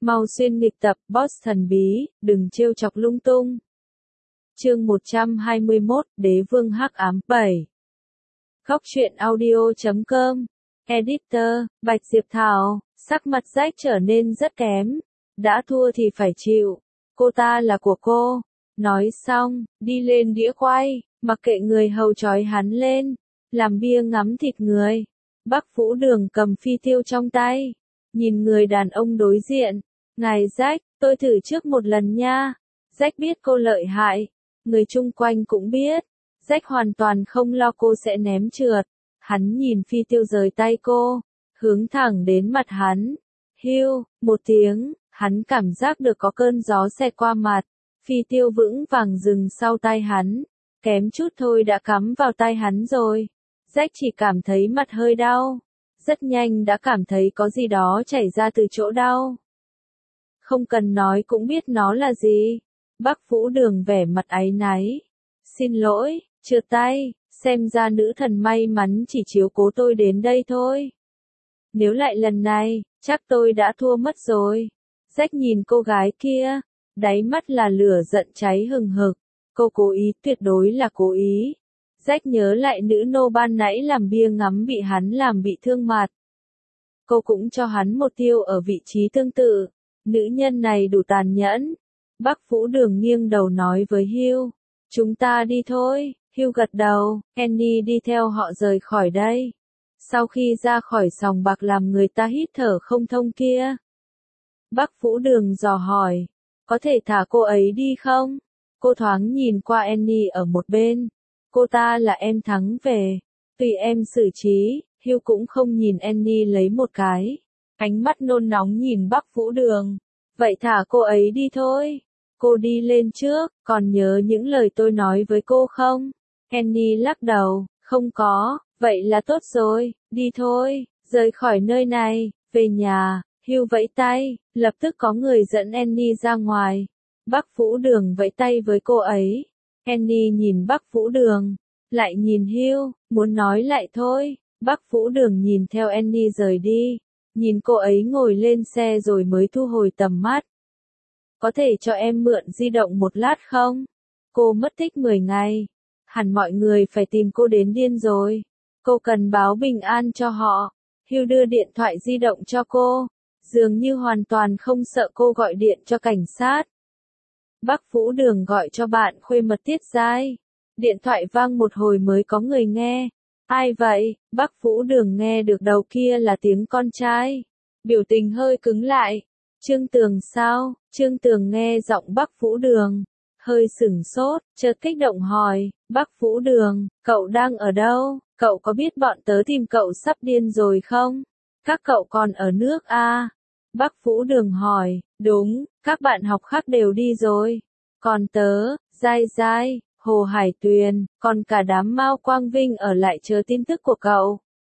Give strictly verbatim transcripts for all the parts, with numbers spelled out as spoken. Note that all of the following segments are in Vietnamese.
Mau xuyên nghịch tập, boss thần bí, đừng trêu chọc lung tung. Chương một trăm hai mươi mốt, Đế vương hắc ám bảy. Góc truyện audio chấm com. Editor, Bạch Diệp Thảo, sắc mặt Rách trở nên rất kém. Đã thua thì phải chịu. Cô ta là của cô. Nói xong, đi lên đĩa quay, mặc kệ người hầu trói hắn lên. Làm bia ngắm thịt người. Bắc Vũ Đường cầm phi tiêu trong tay. Nhìn người đàn ông đối diện. Ngài Rách, tôi thử trước một lần nha. Rách biết cô lợi hại. Người chung quanh cũng biết. Rách hoàn toàn không lo cô sẽ ném trượt. Hắn nhìn phi tiêu rời tay cô. Hướng thẳng đến mặt hắn. Hiu, một tiếng, hắn cảm giác được có cơn gió xẹt qua mặt. Phi tiêu vững vàng dừng sau tay hắn. Kém chút thôi đã cắm vào tay hắn rồi. Rách chỉ cảm thấy mặt hơi đau. Rất nhanh đã cảm thấy có gì đó chảy ra từ chỗ đau. Không cần nói cũng biết nó là gì. Bắc Vũ Đường vẻ mặt áy náy. Xin lỗi, trượt tay, xem ra nữ thần may mắn chỉ chiếu cố tôi đến đây thôi. Nếu lại lần này, chắc tôi đã thua mất rồi. Rách nhìn cô gái kia, đáy mắt là lửa giận cháy hừng hực. Cô cố ý, tuyệt đối là cố ý. Rách nhớ lại nữ nô ban nãy làm bia ngắm bị hắn làm bị thương mặt. Cô cũng cho hắn một tiêu ở vị trí tương tự. Nữ nhân này đủ tàn nhẫn. Bắc Vũ Đường nghiêng đầu nói với Hugh. Chúng ta đi thôi. Hugh gật đầu. Annie đi theo họ rời khỏi đây. Sau khi ra khỏi sòng bạc làm người ta hít thở không thông kia. Bắc Vũ Đường dò hỏi. Có thể thả cô ấy đi không? Cô thoáng nhìn qua Annie ở một bên. Cô ta là em thắng về. Tùy em xử trí. Hugh cũng không nhìn Annie lấy một cái. Ánh mắt nôn nóng nhìn Bắc Vũ Đường. Vậy thả cô ấy đi thôi. Cô đi lên trước, còn nhớ những lời tôi nói với cô không? Annie lắc đầu, không có, vậy là tốt rồi, đi thôi, rời khỏi nơi này, về nhà. Hugh vẫy tay, lập tức có người dẫn Annie ra ngoài. Bắc Vũ Đường vẫy tay với cô ấy. Annie nhìn Bắc Vũ Đường, lại nhìn Hugh, muốn nói lại thôi. Bắc Vũ Đường nhìn theo Annie rời đi. Nhìn cô ấy ngồi lên xe rồi mới thu hồi tầm mắt. Có thể cho em mượn di động một lát không? Cô mất tích mười ngày. Hẳn mọi người phải tìm cô đến điên rồi. Cô cần báo bình an cho họ. Hugh đưa điện thoại di động cho cô. Dường như hoàn toàn không sợ cô gọi điện cho cảnh sát. Bắc Vũ Đường gọi cho bạn khuê mật Tiết Giai. Điện thoại vang một hồi mới có người nghe. Ai vậy? Bắc Vũ Đường nghe được đầu kia là tiếng con trai. Biểu tình hơi cứng lại. Trương Tường sao? Trương Tường nghe giọng Bắc Vũ Đường. Hơi sửng sốt, chợt kích động hỏi. Bắc Vũ Đường, cậu đang ở đâu? Cậu có biết bọn tớ tìm cậu sắp điên rồi không? Các cậu còn ở nước à? Bắc Vũ Đường hỏi. Đúng, các bạn học khác đều đi rồi. Còn tớ, Giai Giai, Hồ Hải Tuyền, còn cả đám Mao Quang Vinh ở lại chờ tin tức của cậu.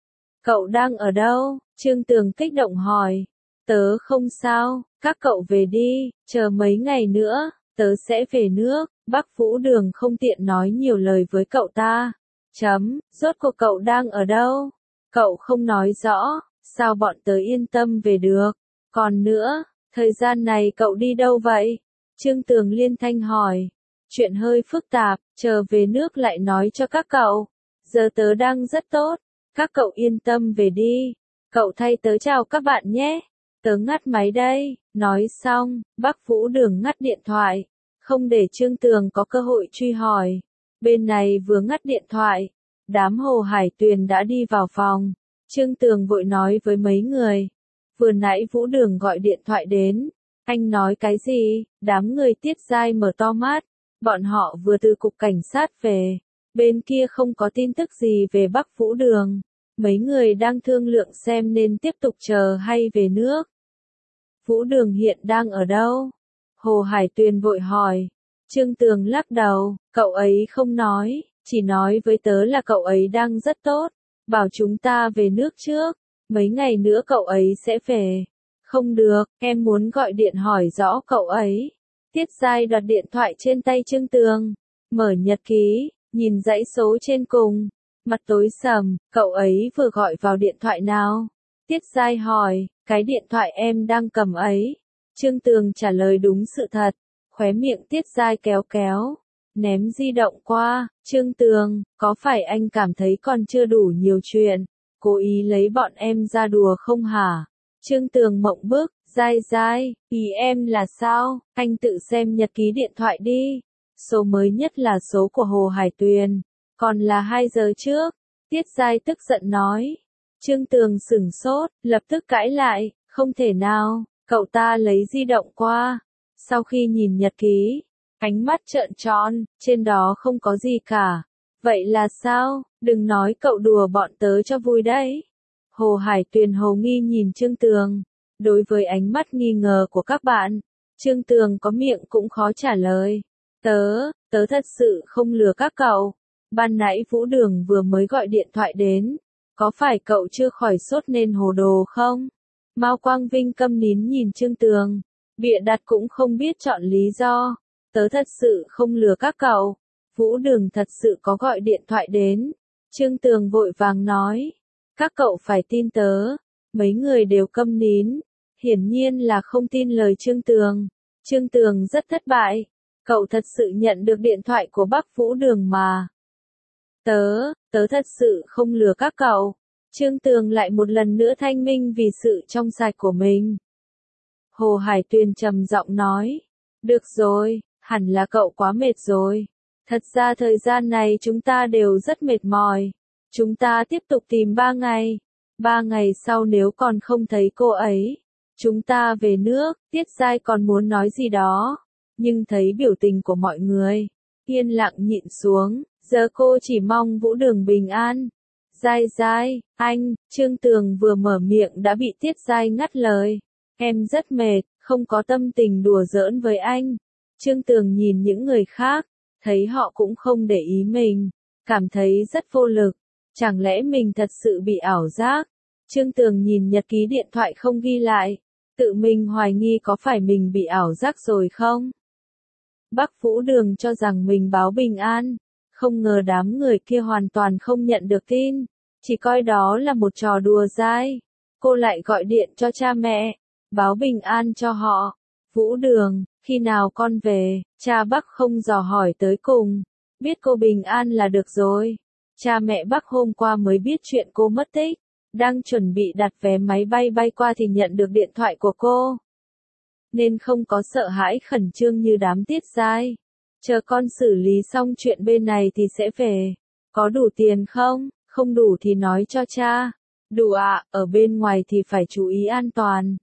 Cậu đang ở đâu? Trương Tường kích động hỏi. Tớ không sao, các cậu về đi, chờ mấy ngày nữa, tớ sẽ về nước. Bắc Vũ Đường không tiện nói nhiều lời với cậu ta. Chấm, rốt cuộc cậu đang ở đâu? Cậu không nói rõ, sao bọn tớ yên tâm về được? Còn nữa, thời gian này cậu đi đâu vậy? Trương Tường liên thanh hỏi. Chuyện hơi phức tạp, chờ về nước lại nói cho các cậu. Giờ tớ đang rất tốt, các cậu yên tâm về đi. Cậu thay tớ chào các bạn nhé. Tớ ngắt máy đây. Nói xong, Bắc Vũ Đường ngắt điện thoại. Không để Trương Tường có cơ hội truy hỏi. Bên này vừa ngắt điện thoại. Đám Hồ Hải Tuyền đã đi vào phòng. Trương Tường vội nói với mấy người. Vừa nãy Vũ Đường gọi điện thoại đến. Anh nói cái gì? Đám người Tiết Giai mở to mắt. Bọn họ vừa từ cục cảnh sát về. Bên kia không có tin tức gì về Bắc Vũ Đường. Mấy người đang thương lượng xem nên tiếp tục chờ hay về nước. Vũ Đường hiện đang ở đâu? Hồ Hải Tuyền vội hỏi. Trương Tường lắc đầu, cậu ấy không nói, chỉ nói với tớ là cậu ấy đang rất tốt, bảo chúng ta về nước trước, mấy ngày nữa cậu ấy sẽ về. Không được, em muốn gọi điện hỏi rõ cậu ấy. Tiết Giai đoạt điện thoại trên tay Trương Tường, mở nhật ký, nhìn dãy số trên cùng, mặt tối sầm, cậu ấy vừa gọi vào điện thoại nào? Tiết Giai hỏi, cái điện thoại em đang cầm ấy. Trương Tường trả lời đúng sự thật, khóe miệng Tiết Giai kéo kéo, ném di động qua, Trương Tường, có phải anh cảm thấy còn chưa đủ nhiều chuyện, cố ý lấy bọn em ra đùa không hả? Trương Tường mộng bức, Giai Giai, ý em là sao, anh tự xem nhật ký điện thoại đi, số mới nhất là số của Hồ Hải Tuyền, còn là hai giờ trước, Tiết Giai tức giận nói. Trương Tường sửng sốt, lập tức cãi lại, không thể nào, cậu ta lấy di động qua, sau khi nhìn nhật ký, ánh mắt trợn tròn, trên đó không có gì cả, vậy là sao, đừng nói cậu đùa bọn tớ cho vui đấy. Hồ Hải Tuyền hồ nghi nhìn Trương Tường, đối với ánh mắt nghi ngờ của các bạn, Trương Tường có miệng cũng khó trả lời, tớ, tớ thật sự không lừa các cậu, ban nãy Vũ Đường vừa mới gọi điện thoại đến. Có phải cậu chưa khỏi sốt nên hồ đồ không? Mao Quang Vinh câm nín nhìn Trương Tường, bịa đặt cũng không biết chọn lý do. Tớ thật sự không lừa các cậu. Vũ Đường thật sự có gọi điện thoại đến. Trương Tường vội vàng nói. Các cậu phải tin tớ. Mấy người đều câm nín. Hiển nhiên là không tin lời Trương Tường. Trương Tường rất thất bại. Cậu thật sự nhận được điện thoại của bác Vũ Đường mà. Tớ, tớ thật sự không lừa các cậu. Trương Tường lại một lần nữa thanh minh vì sự trong sạch của mình. Hồ Hải Tuyền trầm giọng nói. Được rồi, hẳn là cậu quá mệt rồi. Thật ra thời gian này chúng ta đều rất mệt mỏi. Chúng ta tiếp tục tìm ba ngày. Ba ngày sau nếu còn không thấy cô ấy, chúng ta về nước. Tiết Giai còn muốn nói gì đó, nhưng thấy biểu tình của mọi người, yên lặng nhịn xuống. Giờ cô chỉ mong Vũ Đường bình an. Giai Giai, anh, Trương Tường vừa mở miệng đã bị Tiết Giai ngắt lời. Em rất mệt, không có tâm tình đùa giỡn với anh. Trương Tường nhìn những người khác, thấy họ cũng không để ý mình, cảm thấy rất vô lực. Chẳng lẽ mình thật sự bị ảo giác? Trương Tường nhìn nhật ký điện thoại không ghi lại, tự mình hoài nghi có phải mình bị ảo giác rồi không? Bác Vũ Đường cho rằng mình báo bình an. Không ngờ đám người kia hoàn toàn không nhận được tin, chỉ coi đó là một trò đùa dai. Cô lại gọi điện cho cha mẹ, báo bình an cho họ. Vũ Đường, khi nào con về? Cha bác không dò hỏi tới cùng, biết cô bình an là được rồi. Cha mẹ bác hôm qua mới biết chuyện cô mất tích, đang chuẩn bị đặt vé máy bay bay qua thì nhận được điện thoại của cô, nên không có sợ hãi khẩn trương như đám Tiết Giai. Chờ con xử lý xong chuyện bên này thì sẽ về. Có đủ tiền không? Không đủ thì nói cho cha. Đủ ạ, à, ở bên ngoài thì phải chú ý an toàn.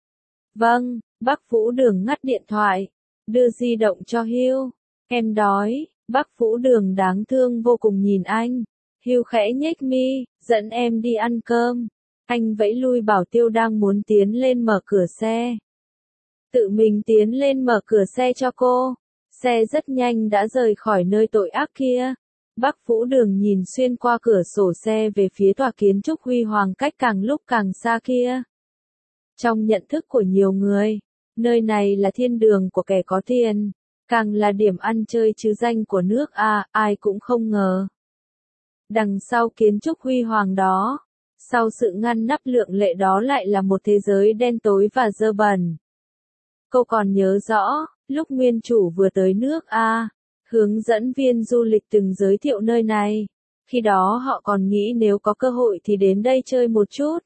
Vâng, bác Vũ Đường ngắt điện thoại, đưa di động cho Hưu. Em đói. Bác Vũ Đường đáng thương vô cùng nhìn anh. Hưu khẽ nhếch mi, dẫn em đi ăn cơm. Anh vẫy lui Bảo Tiêu đang muốn tiến lên mở cửa xe. Tự mình tiến lên mở cửa xe cho cô. Xe rất nhanh đã rời khỏi nơi tội ác kia. Bác Vũ Đường nhìn xuyên qua cửa sổ xe về phía tòa kiến trúc huy hoàng cách càng lúc càng xa kia. Trong nhận thức của nhiều người, nơi này là thiên đường của kẻ có tiền, càng là điểm ăn chơi chứ danh của nước A, ai cũng không ngờ. Đằng sau kiến trúc huy hoàng đó, sau sự ngăn nắp lượng lệ đó lại là một thế giới đen tối và dơ bẩn. Cô còn nhớ rõ, lúc nguyên chủ vừa tới nước A, hướng dẫn viên du lịch từng giới thiệu nơi này. Khi đó họ còn nghĩ nếu có cơ hội thì đến đây chơi một chút.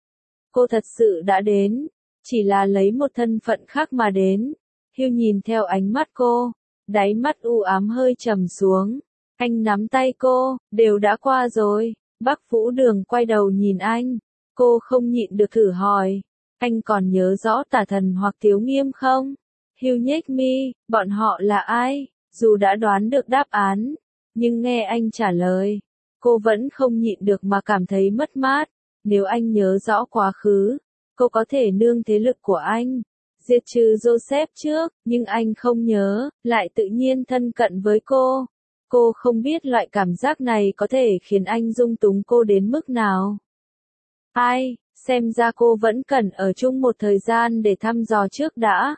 Cô thật sự đã đến, chỉ là lấy một thân phận khác mà đến. Hưu nhìn theo ánh mắt cô, đáy mắt u ám hơi trầm xuống. Anh nắm tay cô, đều đã qua rồi. Bác Vũ Đường quay đầu nhìn anh, cô không nhịn được thử hỏi. Anh còn nhớ rõ Tả Thần hoặc Thiếu Nghiêm không? Hưu nhếch mi, bọn họ là ai? Dù đã đoán được đáp án, nhưng nghe anh trả lời, cô vẫn không nhịn được mà cảm thấy mất mát. Nếu anh nhớ rõ quá khứ, cô có thể nương thế lực của anh, diệt trừ Joseph trước, nhưng anh không nhớ, lại tự nhiên thân cận với cô. Cô không biết loại cảm giác này có thể khiến anh dung túng cô đến mức nào. Ai, xem ra cô vẫn cần ở chung một thời gian để thăm dò trước đã.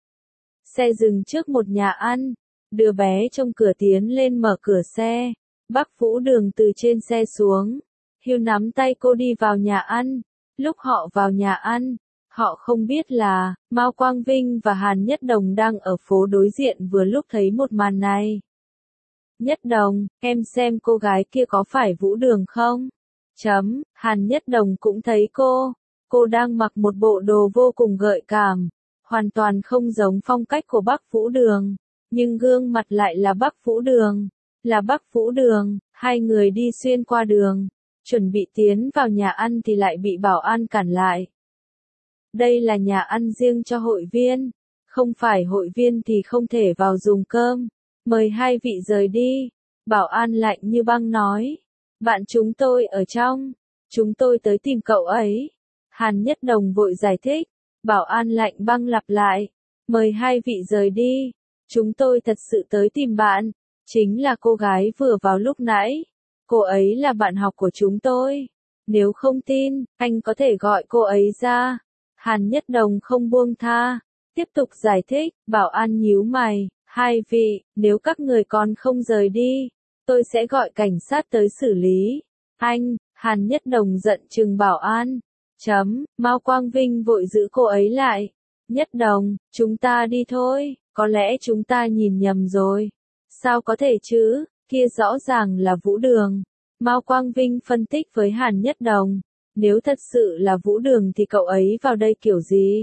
Xe dừng trước một nhà ăn, đứa bé trong cửa tiến lên mở cửa xe. Bác Vũ Đường từ trên xe xuống, Hưu nắm tay cô đi vào nhà ăn. Lúc họ vào nhà ăn, Họ không biết là, Mao Quang Vinh và Hàn Nhất Đồng đang ở phố đối diện vừa lúc thấy một màn này. Nhất Đồng, em xem cô gái kia có phải Vũ Đường không? Chấm, Hàn Nhất Đồng cũng thấy cô. Cô đang mặc một bộ đồ vô cùng gợi cảm. Hoàn toàn không giống phong cách của Bắc Vũ Đường. Nhưng gương mặt lại là Bắc Vũ Đường. Là Bắc Vũ Đường, hai người đi xuyên qua đường. Chuẩn bị tiến vào nhà ăn thì lại bị bảo an cản lại. Đây là nhà ăn riêng cho hội viên. Không phải hội viên thì không thể vào dùng cơm. Mời hai vị rời đi. Bảo an lạnh như băng nói. Bạn chúng tôi ở trong. Chúng tôi tới tìm cậu ấy. Hàn Nhất Đồng vội giải thích. Bảo an lạnh băng lặp lại. Mời hai vị rời đi. Chúng tôi thật sự tới tìm bạn. Chính là cô gái vừa vào lúc nãy. Cô ấy là bạn học của chúng tôi. Nếu không tin, anh có thể gọi cô ấy ra. Hàn Nhất Đồng không buông tha. Tiếp tục giải thích, bảo an nhíu mày. Hai vị, nếu các người còn không rời đi, tôi sẽ gọi cảnh sát tới xử lý. Anh, Hàn Nhất Đồng giận chừng bảo an. Chấm, Mao Quang Vinh vội giữ cô ấy lại. Nhất Đồng, chúng ta đi thôi, có lẽ chúng ta nhìn nhầm rồi. Sao có thể chứ, kia rõ ràng là Vũ Đường. Mao Quang Vinh phân tích với Hàn Nhất Đồng. Nếu thật sự là Vũ Đường thì cậu ấy vào đây kiểu gì?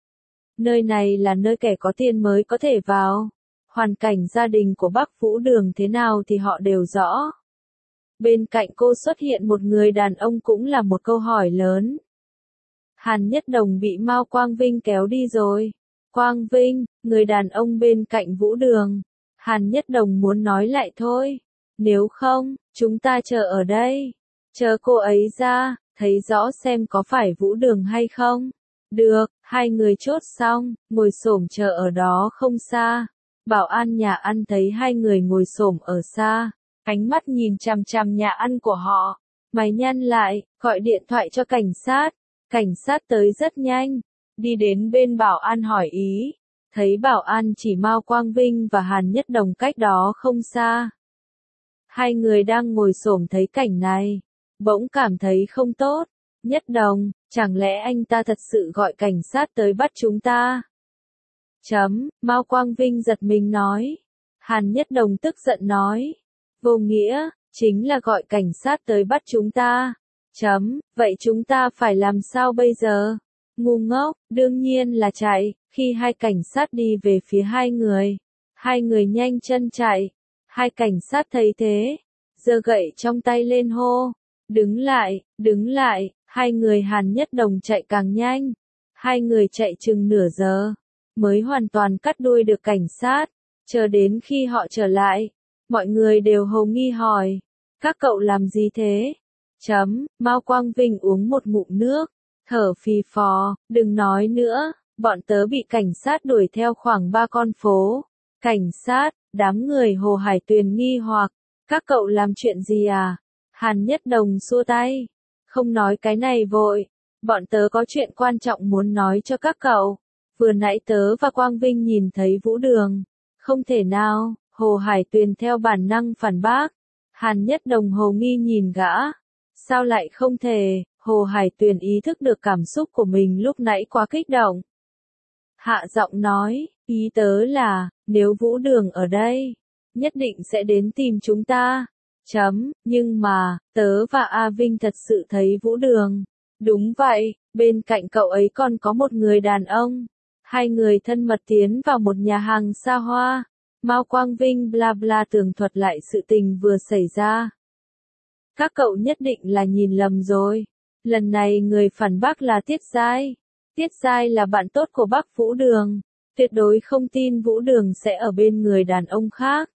Nơi này là nơi kẻ có tiền mới có thể vào. Hoàn cảnh gia đình của Bắc Vũ Đường thế nào thì họ đều rõ. Bên cạnh cô xuất hiện một người đàn ông cũng là một câu hỏi lớn. Hàn Nhất Đồng bị Mao Quang Vinh kéo đi rồi. Quang Vinh, người đàn ông bên cạnh Vũ Đường. Hàn Nhất Đồng muốn nói lại thôi. Nếu không, chúng ta chờ ở đây. Chờ cô ấy ra, thấy rõ xem có phải Vũ Đường hay không. Được, hai người chốt xong, ngồi xổm chờ ở đó không xa. Bảo an nhà ăn thấy hai người ngồi xổm ở xa, ánh mắt nhìn chằm chằm nhà ăn của họ. Mày nhăn lại, gọi điện thoại cho cảnh sát. Cảnh sát tới rất nhanh, đi đến bên bảo an hỏi ý. Thấy bảo an chỉ Mao Quang Vinh và Hàn Nhất Đồng cách đó không xa. Hai người đang ngồi xổm thấy cảnh này, bỗng cảm thấy không tốt. Nhất Đồng, chẳng lẽ anh ta thật sự gọi cảnh sát tới bắt chúng ta? Chấm, Mao Quang Vinh giật mình nói. Hàn Nhất Đồng tức giận nói. Vô nghĩa, chính là gọi cảnh sát tới bắt chúng ta. Chấm, vậy chúng ta phải làm sao bây giờ? Ngu ngốc, đương nhiên là chạy. Khi hai cảnh sát đi về phía hai người, hai người nhanh chân chạy. Hai cảnh sát thấy thế, giơ gậy trong tay lên hô. Đứng lại, đứng lại, hai người Hàn Nhất Đồng chạy càng nhanh. Hai người chạy chừng nửa giờ, mới hoàn toàn cắt đuôi được cảnh sát. Chờ đến khi họ trở lại, mọi người đều hồ nghi hỏi. Các cậu làm gì thế? Chấm, Mao Quang Vinh uống một ngụm nước, thở phì phò, đừng nói nữa, bọn tớ bị cảnh sát đuổi theo khoảng ba con phố. Cảnh sát, đám người Hồ Hải Tuyền nghi hoặc, các cậu làm chuyện gì à? Hàn Nhất Đồng xua tay, không nói cái này vội, bọn tớ có chuyện quan trọng muốn nói cho các cậu. Vừa nãy tớ và Quang Vinh nhìn thấy Vũ Đường. Không thể nào, Hồ Hải Tuyền theo bản năng phản bác. Hàn Nhất Đồng hồ nghi nhìn gã. Sao lại không thể? Hồ Hải Tuyền ý thức được cảm xúc của mình lúc nãy quá kích động. Hạ giọng nói, ý tớ là, nếu Vũ Đường ở đây, nhất định sẽ đến tìm chúng ta. Chấm, nhưng mà, tớ và A Vinh thật sự thấy Vũ Đường. Đúng vậy, bên cạnh cậu ấy còn có một người đàn ông. Hai người thân mật tiến vào một nhà hàng xa hoa. Mao Quang Vinh bla bla tường thuật lại sự tình vừa xảy ra. Các cậu nhất định là nhìn lầm rồi. Lần này người phản bác là Tiết Giai. Tiết Giai là bạn tốt của Bắc Vũ Đường. Tuyệt đối không tin Vũ Đường sẽ ở bên người đàn ông khác.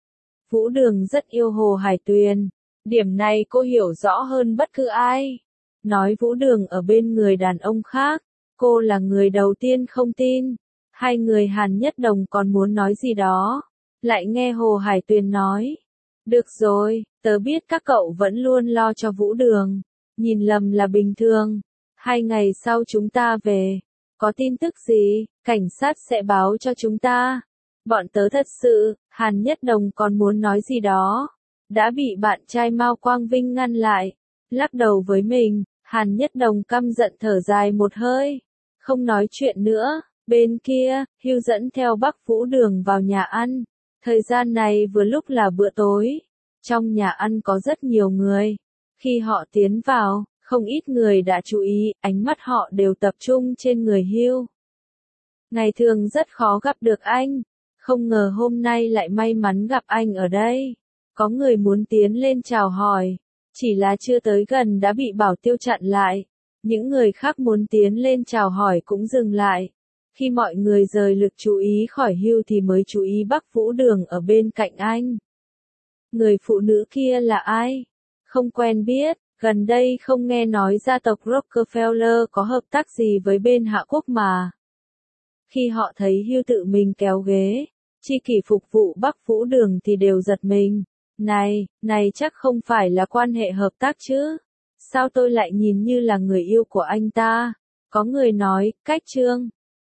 Vũ Đường rất yêu Hồ Hải Tuyền. Điểm này cô hiểu rõ hơn bất cứ ai. Nói Vũ Đường ở bên người đàn ông khác. Cô là người đầu tiên không tin. Hai người Hàn Nhất Đồng còn muốn nói gì đó. Lại nghe Hồ Hải Tuyền nói. Được rồi, tớ biết các cậu vẫn luôn lo cho Vũ Đường. Nhìn lầm là bình thường. Hai ngày sau chúng ta về. Có tin tức gì, cảnh sát sẽ báo cho chúng ta. Bọn tớ thật sự, Hàn Nhất Đồng còn muốn nói gì đó. Đã bị bạn trai Mao Quang Vinh ngăn lại. Lắc đầu với mình, Hàn Nhất Đồng căm giận thở dài một hơi. Không nói chuyện nữa, bên kia, Hugh dẫn theo Bắc Vũ Đường vào nhà ăn. Thời gian này vừa lúc là bữa tối. Trong nhà ăn có rất nhiều người. Khi họ tiến vào, không ít người đã chú ý, ánh mắt họ đều tập trung trên người Hugh. Ngày thường rất khó gặp được anh. Không ngờ hôm nay lại may mắn gặp anh ở đây. Có người muốn tiến lên chào hỏi. Chỉ là chưa tới gần đã bị bảo tiêu chặn lại. Những người khác muốn tiến lên chào hỏi cũng dừng lại. Khi mọi người rời lực chú ý khỏi Hugh thì mới chú ý Bắc Vũ Đường ở bên cạnh anh. Người phụ nữ kia là ai? Không quen biết, gần đây không nghe nói gia tộc Rockefeller có hợp tác gì với bên Hạ Quốc mà. Khi họ thấy Hugh tự mình kéo ghế, chi kỷ phục vụ Bắc Vũ Đường thì đều giật mình. Này, này chắc không phải là quan hệ hợp tác chứ? Sao tôi lại nhìn như là người yêu của anh ta? Có người nói, cách Trương.